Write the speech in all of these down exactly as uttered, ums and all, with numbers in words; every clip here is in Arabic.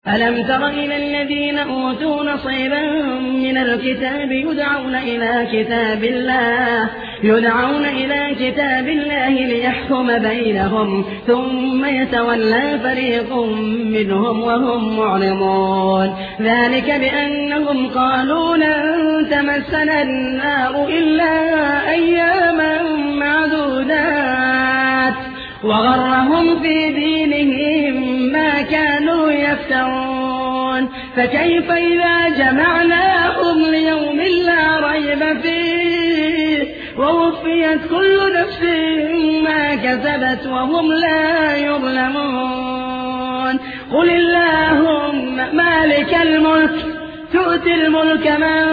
ألم تر إلى الذين أوتوا نصيبا من الكتاب يدعون إلى كتاب الله يدعون إلى كتاب الله ليحكم بينهم ثم يتولى فريق منهم وهم معرضون ذلك بأنهم قالوا لن تمسنا النار إلا أياما معدودات وغرهم في دينهم ما كانوا يفترون فكيف إذا جمعناهم ليوم لا ريب فيه ووفيت كل نفس ما كسبت وهم لا يظلمون قل اللهم مالك الملك تؤتي الملك من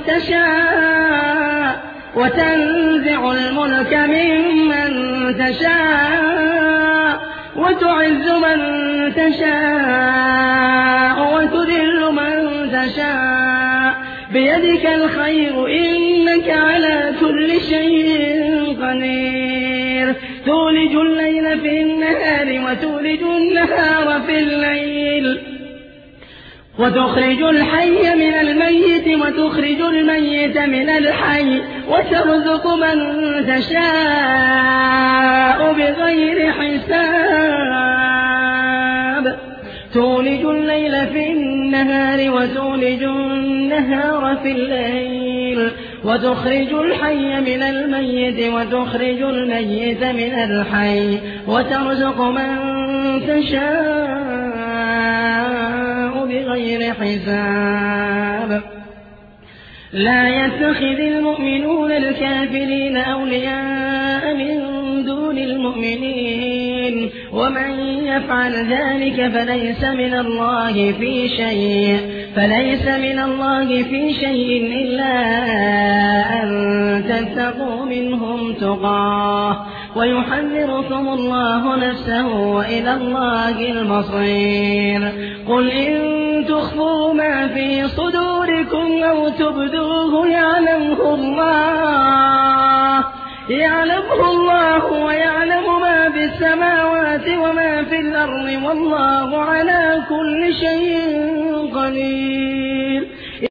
تشاء وتنزع الملك ممن تشاء وتعز من تشاء وتذل من تشاء بيدك الخير إنك على كل شيء قدير تولج الليل في النهار وتولج النهار في الليل وتخرج الحي من الميت وتخرج الميت من الحي وترزق من تشاء بغير حساب تولج الليل في النهار وتولج النهار في الليل وتخرج الحي من الميت وتخرج الميت من الحي وترزق من تشاء بغير حساب لا يتخذ المؤمنون الكافرين أولياء من دون المؤمنين ومن يفعل ذلك فليس من الله في شيء فليس من الله في شيء إلا أن تتقوا منهم تقاه ويحذركم الله نفسه وإلى الله المصير قل إن تخفوا ما في صدوركم أو تبدوه يعلمه الله يعلمه الله ويعلم ما في السماوات وما في الأرض والله على كل شيء قدير